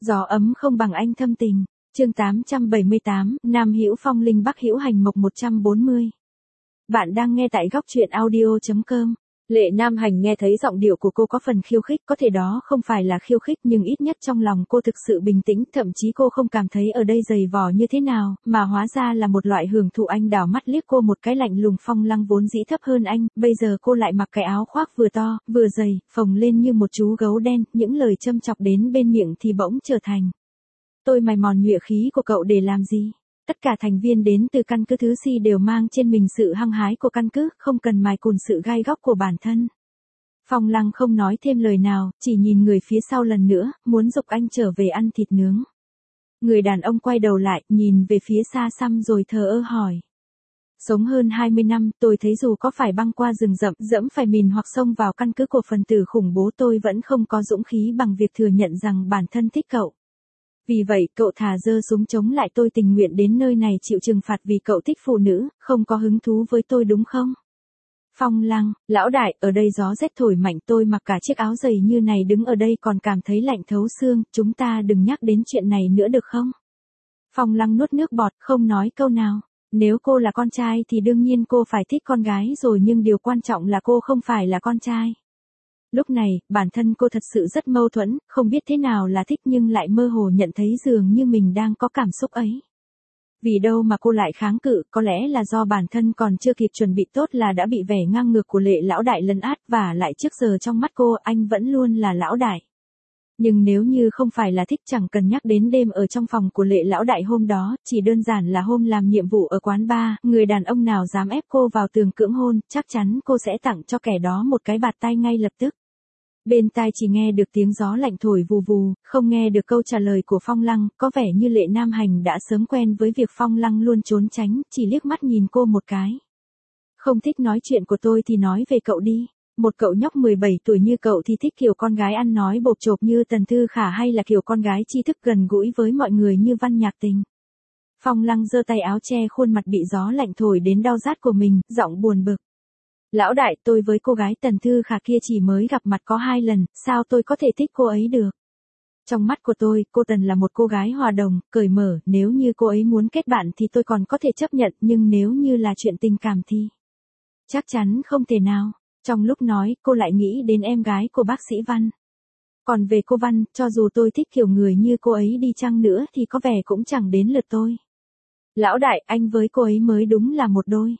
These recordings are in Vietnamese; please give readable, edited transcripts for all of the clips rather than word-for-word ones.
Gió ấm không bằng anh thâm tình. Chương 878, Nam Hữu Phong Linh Bắc Hữu Hành Mộc 140. Bạn đang nghe tại góc truyện audio.com. Lệ Nam Hành nghe thấy giọng điệu của cô có phần khiêu khích, có thể đó không phải là khiêu khích nhưng ít nhất trong lòng cô thực sự bình tĩnh, thậm chí cô không cảm thấy ở đây dày vò như thế nào, mà hóa ra là một loại hưởng thụ. Anh đảo mắt liếc cô một cái lạnh lùng. Phong Lăng vốn dĩ thấp hơn anh, bây giờ cô lại mặc cái áo khoác vừa to, vừa dày, phồng lên như một chú gấu đen, những lời châm chọc đến bên miệng thì bỗng trở thành: tôi mài mòn nhuệ khí của cậu để làm gì? Tất cả thành viên đến từ căn cứ thứ Si đều mang trên mình sự hăng hái của căn cứ, không cần mài cùn sự gai góc của bản thân. Phong Lăng không nói thêm lời nào, chỉ nhìn người phía sau lần nữa, muốn giục anh trở về ăn thịt nướng. Người đàn ông quay đầu lại, nhìn về phía xa xăm rồi thờ ơ hỏi: sống hơn 20 năm, tôi thấy dù có phải băng qua rừng rậm, dẫm phải mìn hoặc xông vào căn cứ của phần tử khủng bố, tôi vẫn không có dũng khí bằng việc thừa nhận rằng bản thân thích cậu. Vì vậy, cậu thà giơ súng chống lại, tôi tình nguyện đến nơi này chịu trừng phạt vì cậu thích phụ nữ, không có hứng thú với tôi đúng không? Phong Lăng, lão đại, ở đây gió rét thổi mạnh, tôi mặc cả chiếc áo dày như này đứng ở đây còn cảm thấy lạnh thấu xương, chúng ta đừng nhắc đến chuyện này nữa được không? Phong Lăng nuốt nước bọt, không nói câu nào. Nếu cô là con trai thì đương nhiên cô phải thích con gái rồi, nhưng điều quan trọng là cô không phải là con trai. Lúc này, bản thân cô thật sự rất mâu thuẫn, không biết thế nào là thích nhưng lại mơ hồ nhận thấy dường như mình đang có cảm xúc ấy. Vì đâu mà cô lại kháng cự, có lẽ là do bản thân còn chưa kịp chuẩn bị tốt là đã bị vẻ ngang ngược của Lệ lão đại lấn át, và lại trước giờ trong mắt cô anh vẫn luôn là lão đại. Nhưng nếu như không phải là thích, chẳng cần nhắc đến đêm ở trong phòng của Lệ lão đại hôm đó, chỉ đơn giản là hôm làm nhiệm vụ ở quán bar, người đàn ông nào dám ép cô vào tường cưỡng hôn, chắc chắn cô sẽ tặng cho kẻ đó một cái bạt tay ngay lập tức. Bên tai chỉ nghe được tiếng gió lạnh thổi vù vù, không nghe được câu trả lời của Phong Lăng, có vẻ như Lệ Nam Hành đã sớm quen với việc Phong Lăng luôn trốn tránh, chỉ liếc mắt nhìn cô một cái. Không thích nói chuyện của tôi thì nói về cậu đi. Một cậu nhóc 17 tuổi như cậu thì thích kiểu con gái ăn nói bộp chộp như Tần Thư Khả, hay là kiểu con gái tri thức gần gũi với mọi người như Văn Nhạc Tình? Phong Lăng giơ tay áo che khuôn mặt bị gió lạnh thổi đến đau rát của mình, giọng buồn bực: lão đại, tôi với cô gái Tần Thư Khả kia chỉ mới gặp mặt có 2 lần, sao tôi có thể thích cô ấy được? Trong mắt của tôi, cô Tần là một cô gái hòa đồng, cởi mở, nếu như cô ấy muốn kết bạn thì tôi còn có thể chấp nhận, nhưng nếu như là chuyện tình cảm thì chắc chắn không thể nào. Trong lúc nói, cô lại nghĩ đến em gái của bác sĩ Văn. Còn về cô Văn, cho dù tôi thích kiểu người như cô ấy đi chăng nữa thì có vẻ cũng chẳng đến lượt tôi. Lão đại, anh với cô ấy mới đúng là một đôi.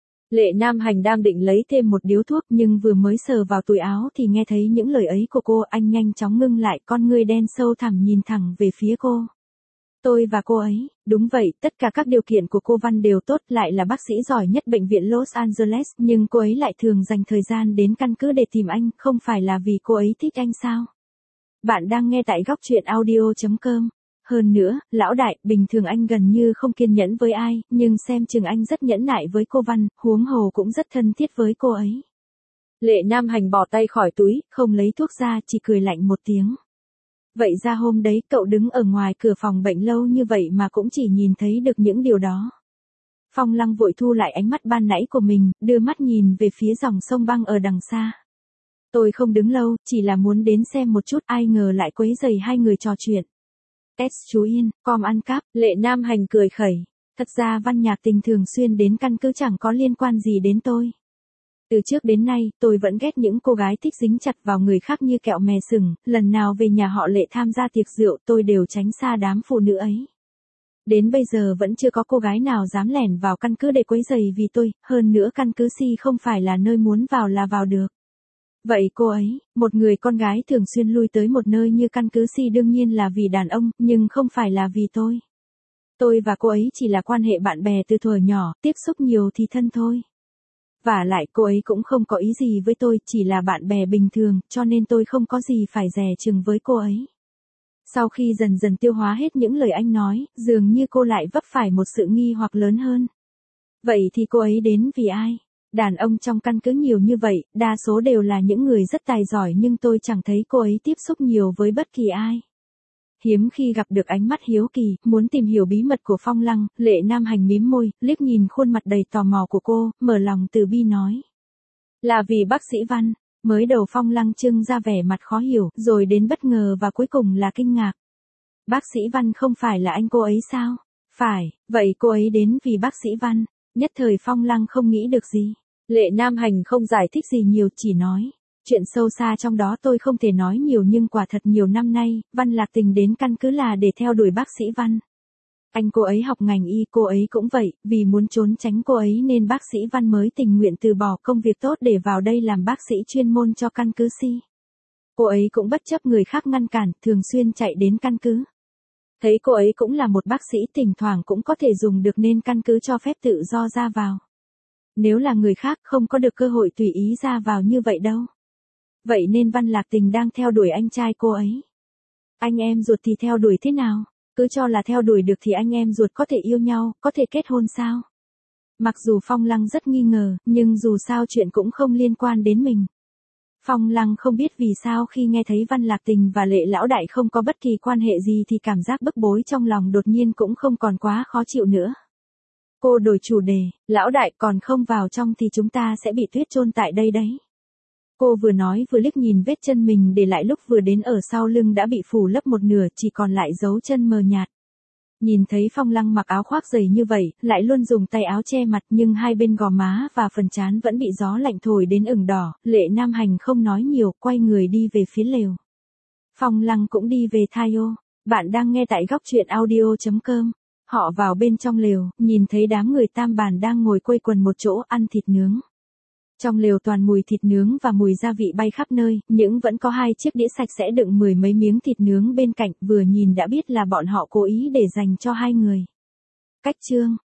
Lệ Nam Hành đang định lấy thêm một điếu thuốc nhưng vừa mới sờ vào túi áo thì nghe thấy những lời ấy của cô, anh nhanh chóng ngưng lại, con ngươi đen sâu thẳm nhìn thẳng về phía cô. Tôi và cô ấy, đúng vậy, tất cả các điều kiện của cô Văn đều tốt, lại là bác sĩ giỏi nhất bệnh viện Los Angeles, nhưng cô ấy lại thường dành thời gian đến căn cứ để tìm anh, không phải là vì cô ấy thích anh sao? Bạn đang nghe tại góc truyện audio.com. Hơn nữa, lão đại, bình thường anh gần như không kiên nhẫn với ai, nhưng xem chừng anh rất nhẫn nại với cô Văn, huống hồ cũng rất thân thiết với cô ấy. Lệ Nam Hành bỏ tay khỏi túi, không lấy thuốc ra, chỉ cười lạnh một tiếng. Vậy ra hôm đấy cậu đứng ở ngoài cửa phòng bệnh lâu như vậy mà cũng chỉ nhìn thấy được những điều đó. Phong Lăng vội thu lại ánh mắt ban nãy của mình, đưa mắt nhìn về phía dòng sông băng ở đằng xa. Tôi không đứng lâu, chỉ là muốn đến xem một chút, ai ngờ lại quấy rầy hai người trò chuyện. Chú Yên, com ăn cắp, Lệ Nam Hành cười khẩy. Thật ra Văn Nhạc Tình thường xuyên đến căn cứ chẳng có liên quan gì đến tôi. Từ trước đến nay, tôi vẫn ghét những cô gái thích dính chặt vào người khác như kẹo mè sừng, lần nào về nhà họ Lệ tham gia tiệc rượu tôi đều tránh xa đám phụ nữ ấy. Đến bây giờ vẫn chưa có cô gái nào dám lẻn vào căn cứ để quấy rầy vì tôi, hơn nữa căn cứ Si không phải là nơi muốn vào là vào được. Vậy cô ấy, một người con gái thường xuyên lui tới một nơi như căn cứ Si đương nhiên là vì đàn ông, nhưng không phải là vì tôi. Tôi và cô ấy chỉ là quan hệ bạn bè từ thuở nhỏ, tiếp xúc nhiều thì thân thôi. Vả lại cô ấy cũng không có ý gì với tôi, chỉ là bạn bè bình thường, cho nên tôi không có gì phải dè chừng với cô ấy. Sau khi dần dần tiêu hóa hết những lời anh nói, dường như cô lại vấp phải một sự nghi hoặc lớn hơn. Vậy thì cô ấy đến vì ai? Đàn ông trong căn cứ nhiều như vậy, đa số đều là những người rất tài giỏi, nhưng tôi chẳng thấy cô ấy tiếp xúc nhiều với bất kỳ ai. Hiếm khi gặp được ánh mắt hiếu kỳ, muốn tìm hiểu bí mật của Phong Lăng, Lệ Nam Hành mím môi, liếc nhìn khuôn mặt đầy tò mò của cô, mở lòng từ bi nói. Là vì bác sĩ Văn. Mới đầu Phong Lăng trưng ra vẻ mặt khó hiểu, rồi đến bất ngờ và cuối cùng là kinh ngạc. Bác sĩ Văn không phải là anh cô ấy sao? Phải, vậy cô ấy đến vì bác sĩ Văn. Nhất thời Phong Lăng không nghĩ được gì. Lệ Nam Hành không giải thích gì nhiều, chỉ nói. Chuyện sâu xa trong đó tôi không thể nói nhiều, nhưng quả thật nhiều năm nay, Văn Lạc Tình đến căn cứ là để theo đuổi bác sĩ Văn. Anh cô ấy học ngành y, cô ấy cũng vậy, vì muốn trốn tránh cô ấy nên bác sĩ Văn mới tình nguyện từ bỏ công việc tốt để vào đây làm bác sĩ chuyên môn cho căn cứ Si. Cô ấy cũng bất chấp người khác ngăn cản, thường xuyên chạy đến căn cứ. Thấy cô ấy cũng là một bác sĩ, thỉnh thoảng cũng có thể dùng được nên căn cứ cho phép tự do ra vào. Nếu là người khác không có được cơ hội tùy ý ra vào như vậy đâu. Vậy nên Văn Lạc Tình đang theo đuổi anh trai cô ấy. Anh em ruột thì theo đuổi thế nào? Cứ cho là theo đuổi được thì anh em ruột có thể yêu nhau, có thể kết hôn sao? Mặc dù Phong Lăng rất nghi ngờ, nhưng dù sao chuyện cũng không liên quan đến mình. Phong Lăng không biết vì sao khi nghe thấy Văn Lạc Tình và Lệ Lão Đại không có bất kỳ quan hệ gì thì cảm giác bức bối trong lòng đột nhiên cũng không còn quá khó chịu nữa. Cô đổi chủ đề, Lão Đại còn không vào trong thì chúng ta sẽ bị tuyết chôn tại đây đấy. Cô vừa nói vừa liếc nhìn vết chân mình để lại lúc vừa đến, ở sau lưng đã bị phủ lấp một nửa, chỉ còn lại dấu chân mờ nhạt. Nhìn thấy Phong Lăng mặc áo khoác dày như vậy, lại luôn dùng tay áo che mặt, nhưng hai bên gò má và phần trán vẫn bị gió lạnh thổi đến ửng đỏ. Lệ Nam Hành không nói nhiều, quay người đi về phía lều. Phong Lăng cũng đi về Thaio. Bạn đang nghe tại góc truyện audio.com. Họ vào bên trong lều, nhìn thấy đám người Tam Bản đang ngồi quây quần một chỗ ăn thịt nướng. Trong lều toàn mùi thịt nướng và mùi gia vị bay khắp nơi, nhưng vẫn có hai chiếc đĩa sạch sẽ đựng mười mấy miếng thịt nướng bên cạnh, vừa nhìn đã biết là bọn họ cố ý để dành cho hai người. Cách chương